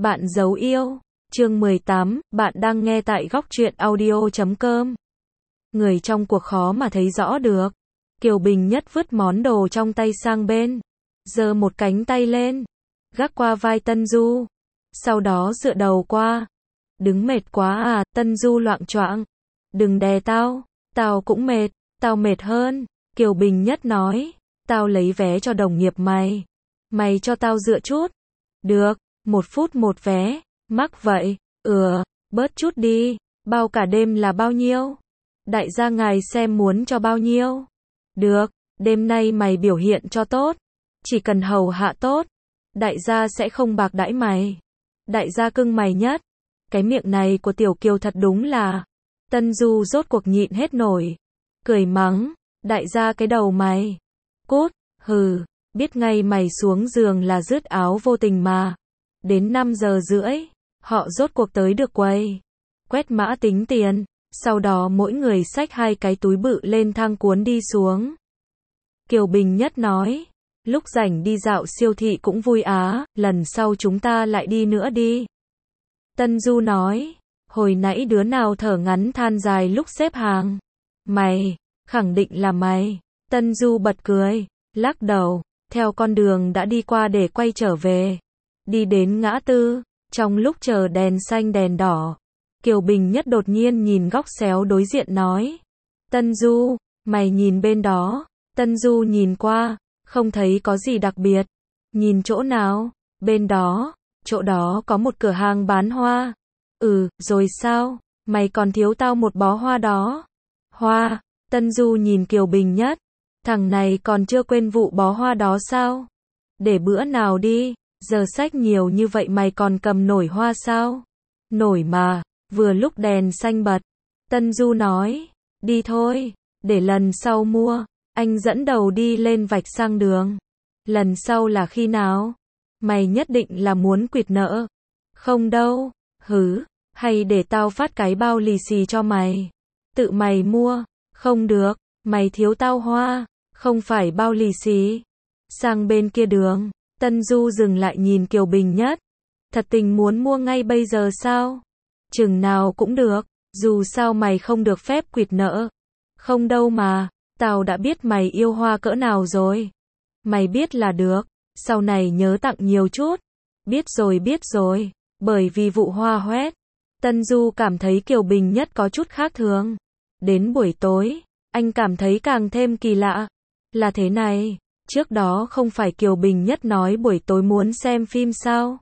Bạn dấu yêu. Chương 18, bạn đang nghe tại góc truyện audio.com. Người trong cuộc khó mà thấy rõ được. Kiều Bình Nhất vứt món đồ trong tay sang bên, giơ một cánh tay lên, gác qua vai Tân Du. Sau đó dựa đầu qua. Đứng mệt quá à, Tân Du loạng choạng. Đừng đè tao, tao cũng mệt, tao mệt hơn. Kiều Bình Nhất nói, tao lấy vé cho đồng nghiệp mày. Mày cho tao dựa chút. Được, 1 phút 1 vé. Mắc vậy, bớt chút đi. Bao cả đêm là bao nhiêu? Đại gia ngài xem muốn cho bao nhiêu? Được, đêm nay mày biểu hiện cho tốt. Chỉ cần hầu hạ tốt, đại gia sẽ không bạc đãi mày. Đại gia cưng mày nhất. Cái miệng này của Tiểu Kiều thật đúng là. Tân Du rốt cuộc nhịn hết nổi. Cười mắng, đại gia cái đầu mày. Cút, hừ, biết ngay mày xuống giường là rứt áo vô tình mà. Đến 5 giờ rưỡi, họ rốt cuộc tới được quầy. Quét mã tính tiền, sau đó mỗi người xách 2 cái túi bự lên thang cuốn đi xuống. Kiều Bình Nhất nói, lúc rảnh đi dạo siêu thị cũng vui á, lần sau chúng ta lại đi nữa đi. Tân Du nói, hồi nãy đứa nào thở ngắn than dài lúc xếp hàng? Mày, khẳng định là mày. Tân Du bật cười, lắc đầu, theo con đường đã đi qua để quay trở về. Đi đến ngã tư, trong lúc chờ đèn xanh đèn đỏ, Kiều Bình Nhất đột nhiên nhìn góc xéo đối diện nói, Tân Du, mày nhìn bên đó. Tân Du nhìn qua, không thấy có gì đặc biệt. Nhìn chỗ nào? Bên đó, chỗ đó có một cửa hàng bán hoa. Rồi sao? Mày còn thiếu tao một bó hoa đó. Hoa? Tân Du nhìn Kiều Bình Nhất, thằng này còn chưa quên vụ bó hoa đó sao? Để bữa nào đi. Giờ sách nhiều như vậy mày còn cầm nổi hoa sao? Nổi mà, vừa lúc đèn xanh bật. Tân Du nói, đi thôi, để lần sau mua. Anh dẫn đầu đi lên vạch sang đường. Lần sau là khi nào? Mày nhất định là muốn quỵt nợ. Không đâu, hay để tao phát cái bao lì xì cho mày. Tự mày mua, không được, mày thiếu tao hoa, không phải bao lì xì. Sang bên kia đường. Tân Du dừng lại nhìn Kiều Bình Nhất. Thật tình muốn mua ngay bây giờ sao? Chừng nào cũng được, dù sao mày không được phép quỵt nợ. Không đâu mà, tao đã biết mày yêu hoa cỡ nào rồi. Mày biết là được, sau này nhớ tặng nhiều chút. Biết rồi, bởi vì vụ hoa hoét. Tân Du cảm thấy Kiều Bình Nhất có chút khác thường. Đến buổi tối, anh cảm thấy càng thêm kỳ lạ. Là thế này. Trước đó không phải Kiều Bình Nhất nói buổi tối muốn xem phim sao?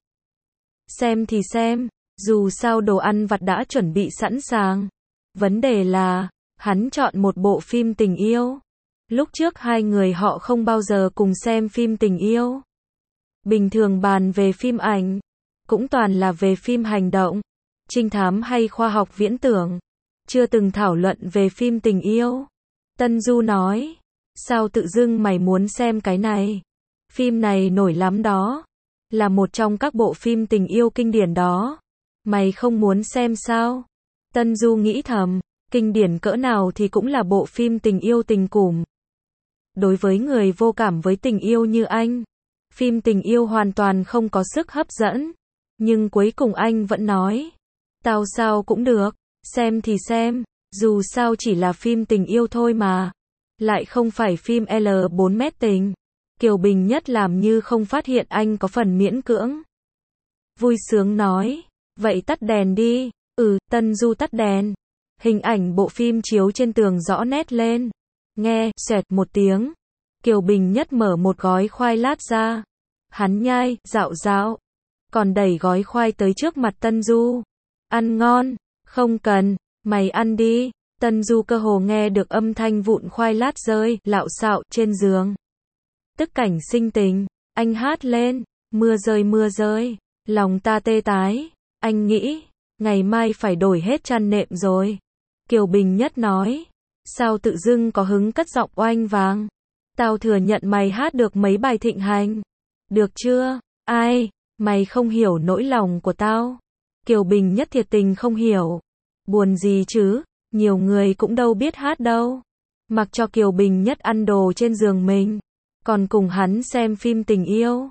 Xem thì xem, dù sao đồ ăn vặt đã chuẩn bị sẵn sàng. Vấn đề là, hắn chọn một bộ phim tình yêu. Lúc trước hai người họ không bao giờ cùng xem phim tình yêu. Bình thường bàn về phim ảnh, cũng toàn là về phim hành động, trinh thám hay khoa học viễn tưởng. Chưa từng thảo luận về phim tình yêu. Tân Du nói, sao tự dưng mày muốn xem cái này? Phim này nổi lắm đó. Là một trong các bộ phim tình yêu kinh điển đó. Mày không muốn xem sao? Tân Du nghĩ thầm, kinh điển cỡ nào thì cũng là bộ phim tình yêu tình cùm. Đối với người vô cảm với tình yêu như anh, phim tình yêu hoàn toàn không có sức hấp dẫn. Nhưng cuối cùng anh vẫn nói, tao sao cũng được, xem thì xem, dù sao chỉ là phim tình yêu thôi mà. Lại không phải phim L4M tình. Kiều Bình Nhất làm như không phát hiện anh có phần miễn cưỡng. Vui sướng nói, vậy tắt đèn đi. Tân Du tắt đèn. Hình ảnh bộ phim chiếu trên tường rõ nét lên. Nghe, xoẹt một tiếng. Kiều Bình Nhất mở một gói khoai lát ra. Hắn nhai, dạo, còn đẩy gói khoai tới trước mặt Tân Du. Ăn ngon, không cần, mày ăn đi. Tân Du cơ hồ nghe được âm thanh vụn khoai lát rơi, lạo xạo, trên giường. Tức cảnh sinh tình, anh hát lên, mưa rơi, lòng ta tê tái. Anh nghĩ, ngày mai phải đổi hết chăn nệm rồi. Kiều Bình Nhất nói, sao tự dưng có hứng cất giọng oanh vàng. Tao thừa nhận mày hát được mấy bài thịnh hành. Được chưa? Ai? Mày không hiểu nỗi lòng của tao. Kiều Bình Nhất thiệt tình không hiểu. Buồn gì chứ? Nhiều người cũng đâu biết hát đâu. Mặc cho Kiều Bình Nhất ăn đồ trên giường mình, còn cùng hắn xem phim tình yêu.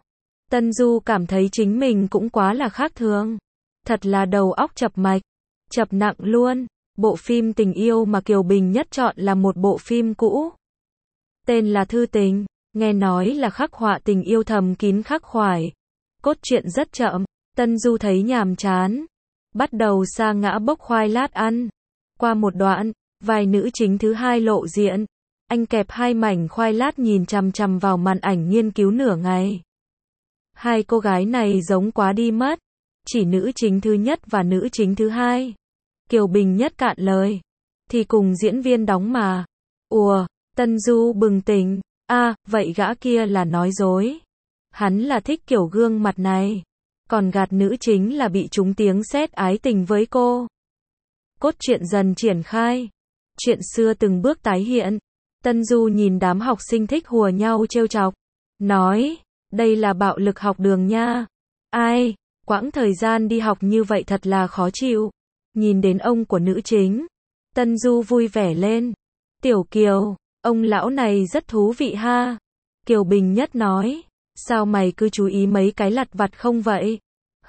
Tân Du cảm thấy chính mình cũng quá là khác thường. Thật là đầu óc chập mạch. Chập nặng luôn. Bộ phim tình yêu mà Kiều Bình Nhất chọn là một bộ phim cũ. Tên là Thư Tình. Nghe nói là khắc họa tình yêu thầm kín khắc khoải. Cốt truyện rất chậm. Tân Du thấy nhàm chán. Bắt đầu sa ngã bốc khoai lát ăn. Qua một đoạn, vai nữ chính thứ hai lộ diện. Anh kẹp hai mảnh khoai lát nhìn chằm chằm vào màn ảnh nghiên cứu nửa ngày. Hai cô gái này giống quá đi mất. Chỉ nữ chính thứ nhất và nữ chính thứ hai. Kiều Bình Nhất cạn lời. Thì cùng diễn viên đóng mà. Ùa, Tân Du bừng tỉnh. Vậy gã kia là nói dối. Hắn là thích kiểu gương mặt này. Còn gạt nữ chính là bị trúng tiếng sét ái tình với cô. Cốt truyện dần triển khai. Chuyện xưa từng bước tái hiện. Tân Du nhìn đám học sinh thích hùa nhau trêu chọc. Nói, đây là bạo lực học đường nha. Ai, quãng thời gian đi học như vậy thật là khó chịu. Nhìn đến ông của nữ chính. Tân Du vui vẻ lên. Tiểu Kiều, ông lão này rất thú vị ha. Kiều Bình Nhất nói. Sao mày cứ chú ý mấy cái lặt vặt không vậy?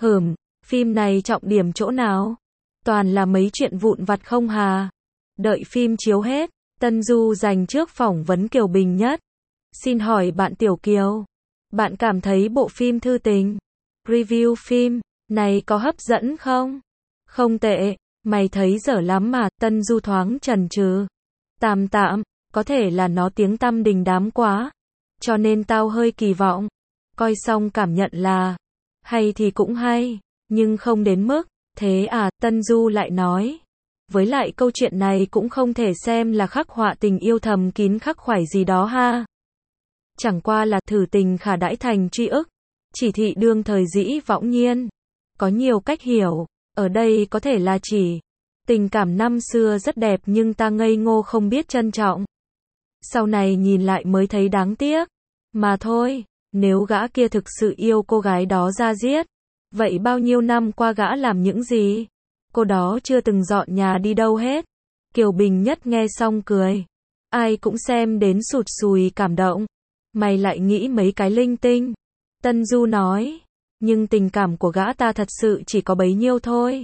Phim này trọng điểm chỗ nào? Toàn là mấy chuyện vụn vặt không hà? Đợi phim chiếu hết, Tân Du dành trước phỏng vấn Kiều Bình Nhất. Xin hỏi bạn Tiểu Kiều, bạn cảm thấy bộ phim Thư Tình, review phim này có hấp dẫn không? Không tệ, mày thấy dở lắm mà. Tân Du thoáng chần chừ. Tạm, có thể là nó tiếng tăm đình đám quá, cho nên tao hơi kỳ vọng. Coi xong cảm nhận là hay thì cũng hay, nhưng không đến mức thế à. Tân Du lại nói. Với lại câu chuyện này cũng không thể xem là khắc họa tình yêu thầm kín khắc khoải gì đó ha. Chẳng qua là thử tình khả đãi thành tri ức. Chỉ thị đương thời dĩ võng nhiên. Có nhiều cách hiểu. Ở đây có thể là chỉ tình cảm năm xưa rất đẹp nhưng ta ngây ngô không biết trân trọng. Sau này nhìn lại mới thấy đáng tiếc. Mà thôi, nếu gã kia thực sự yêu cô gái đó ra giết, vậy bao nhiêu năm qua gã làm những gì? Cô đó chưa từng dọn nhà đi đâu hết. Kiều Bình Nhất nghe xong cười. Ai cũng xem đến sụt sùi cảm động. Mày lại nghĩ mấy cái linh tinh. Tân Du nói. Nhưng tình cảm của gã ta thật sự chỉ có bấy nhiêu thôi.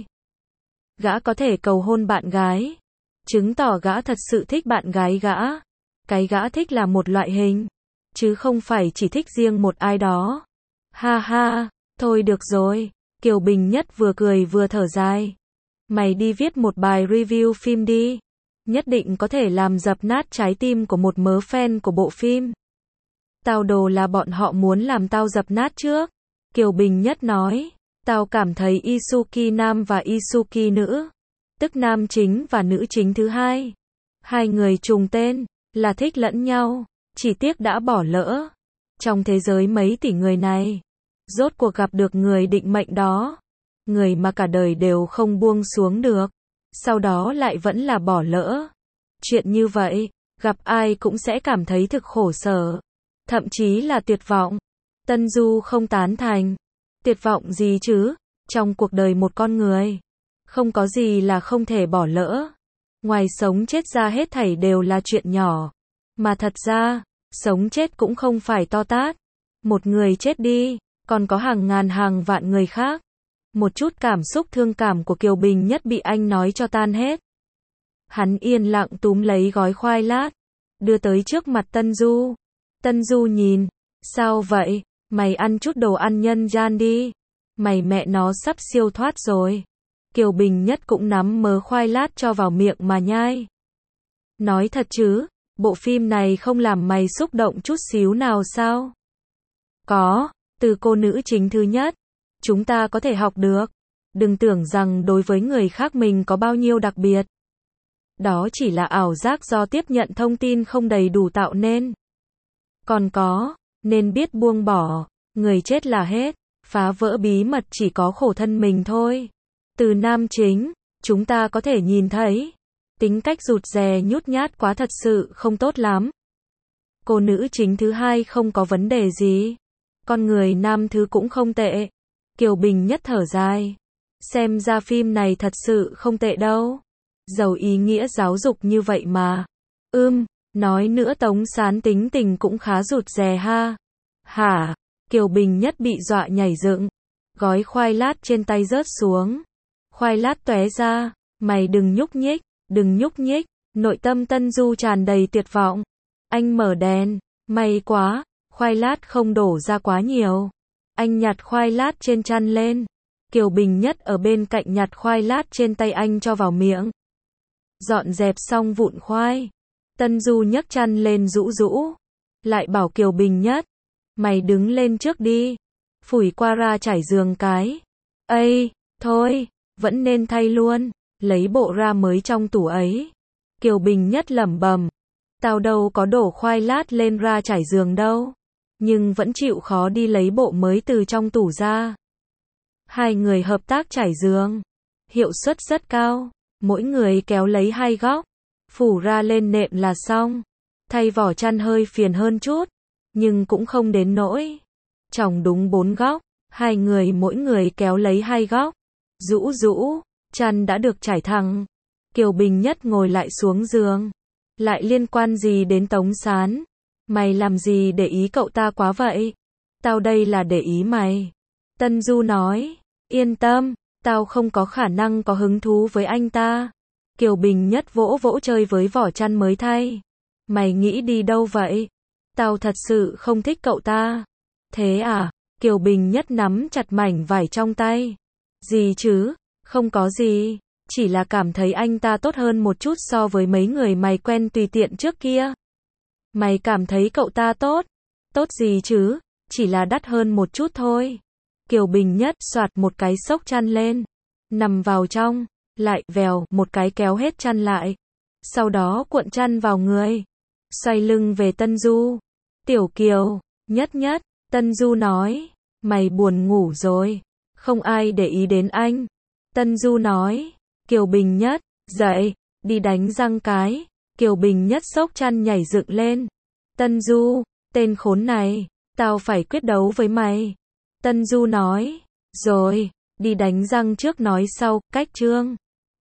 Gã có thể cầu hôn bạn gái, chứng tỏ gã thật sự thích bạn gái gã. Cái gã thích là một loại hình, chứ không phải chỉ thích riêng một ai đó. Ha ha, thôi được rồi. Kiều Bình Nhất vừa cười vừa thở dài. Mày đi viết một bài review phim đi. Nhất định có thể làm dập nát trái tim của một mớ fan của bộ phim. Tao đồ là bọn họ muốn làm tao dập nát trước. Kiều Bình Nhất nói. Tao cảm thấy Isuki nam và Isuki nữ, tức nam chính và nữ chính thứ hai, hai người trùng tên, là thích lẫn nhau, chỉ tiếc đã bỏ lỡ. Trong thế giới mấy tỷ người này, rốt cuộc gặp được người định mệnh đó, người mà cả đời đều không buông xuống được, sau đó lại vẫn là bỏ lỡ. Chuyện như vậy, gặp ai cũng sẽ cảm thấy thực khổ sở, thậm chí là tuyệt vọng. Tân Du không tán thành. Tuyệt vọng gì chứ? Trong cuộc đời một con người, không có gì là không thể bỏ lỡ. Ngoài sống chết ra hết thảy đều là chuyện nhỏ. Mà thật ra, sống chết cũng không phải to tát. Một người chết đi, còn có hàng ngàn hàng vạn người khác. Một chút cảm xúc thương cảm của Kiều Bình Nhất bị anh nói cho tan hết. Hắn yên lặng túm lấy gói khoai lát, đưa tới trước mặt Tân Du. Tân Du nhìn. Sao vậy? Mày ăn chút đồ ăn nhân gian đi. Mày mẹ nó sắp siêu thoát rồi. Kiều Bình Nhất cũng nắm mớ khoai lát cho vào miệng mà nhai. Nói thật chứ, bộ phim này không làm mày xúc động chút xíu nào sao? Có, từ cô nữ chính thứ nhất, chúng ta có thể học được. Đừng tưởng rằng đối với người khác mình có bao nhiêu đặc biệt. Đó chỉ là ảo giác do tiếp nhận thông tin không đầy đủ tạo nên. Còn có, nên biết buông bỏ, người chết là hết, phá vỡ bí mật chỉ có khổ thân mình thôi. Từ nam chính, chúng ta có thể nhìn thấy, tính cách rụt rè nhút nhát quá thật sự không tốt lắm. Cô nữ chính thứ hai không có vấn đề gì, con người nam thứ cũng không tệ. Kiều Bình Nhất thở dài, xem ra phim này thật sự không tệ đâu, giàu ý nghĩa giáo dục như vậy mà. Nói nữa Tống Sán tính tình cũng khá rụt rè ha. Hả? Kiều Bình Nhất bị dọa nhảy dựng. Gói khoai lát trên tay rớt xuống. Khoai lát tóe ra. Mày đừng nhúc nhích, đừng nhúc nhích. Nội tâm Tân Du tràn đầy tuyệt vọng. Anh mở đèn. May quá, khoai lát không đổ ra quá nhiều. Anh nhặt khoai lát trên chăn lên. Kiều Bình Nhất ở bên cạnh nhặt khoai lát trên tay anh cho vào miệng. Dọn dẹp xong vụn khoai. Tân Du nhấc chăn lên rũ rũ. Lại bảo Kiều Bình Nhất. Mày đứng lên trước đi. Phủi qua ra trải giường cái. Ây, thôi, vẫn nên thay luôn. Lấy bộ ra mới trong tủ ấy. Kiều Bình Nhất lẩm bẩm. Tao đâu có đổ khoai lát lên ra trải giường đâu. Nhưng vẫn chịu khó đi lấy bộ mới từ trong tủ ra. Hai người hợp tác trải giường. Hiệu suất rất cao. Mỗi người kéo lấy 2 góc. Phủ ra lên nệm là xong. Thay vỏ chăn hơi phiền hơn chút. Nhưng cũng không đến nỗi. Chồng đúng 4 góc. Hai người mỗi người kéo lấy 2 góc. Rũ rũ. Chăn đã được trải thẳng. Kiều Bình Nhất ngồi lại xuống giường. Lại liên quan gì đến Tống Sán? Mày làm gì để ý cậu ta quá vậy? Tao đây là để ý mày. Tân Du nói. Yên tâm, tao không có khả năng có hứng thú với anh ta. Kiều Bình Nhất vỗ vỗ chơi với vỏ chăn mới thay. Mày nghĩ đi đâu vậy? Tao thật sự không thích cậu ta. Thế à? Kiều Bình Nhất nắm chặt mảnh vải trong tay. Gì chứ? Không có gì. Chỉ là cảm thấy anh ta tốt hơn một chút so với mấy người mày quen tùy tiện trước kia. Mày cảm thấy cậu ta tốt? Tốt gì chứ? Chỉ là đắt hơn một chút thôi. Kiều Bình Nhất soạt một cái xốc chăn lên. Nằm vào trong. Lại vèo một cái kéo hết chăn lại. Sau đó cuộn chăn vào người. Xoay lưng về Tân Du. Tiểu Kiều, Nhất Nhất. Tân Du nói. Mày buồn ngủ rồi. Không ai để ý đến anh. Tân Du nói. Kiều Bình Nhất, dậy, đi đánh răng cái. Kiều Bình Nhất xốc chăn nhảy dựng lên. Tân Du, tên khốn này, tao phải quyết đấu với mày. Tân Du nói. Rồi, đi đánh răng trước nói sau, cách chương.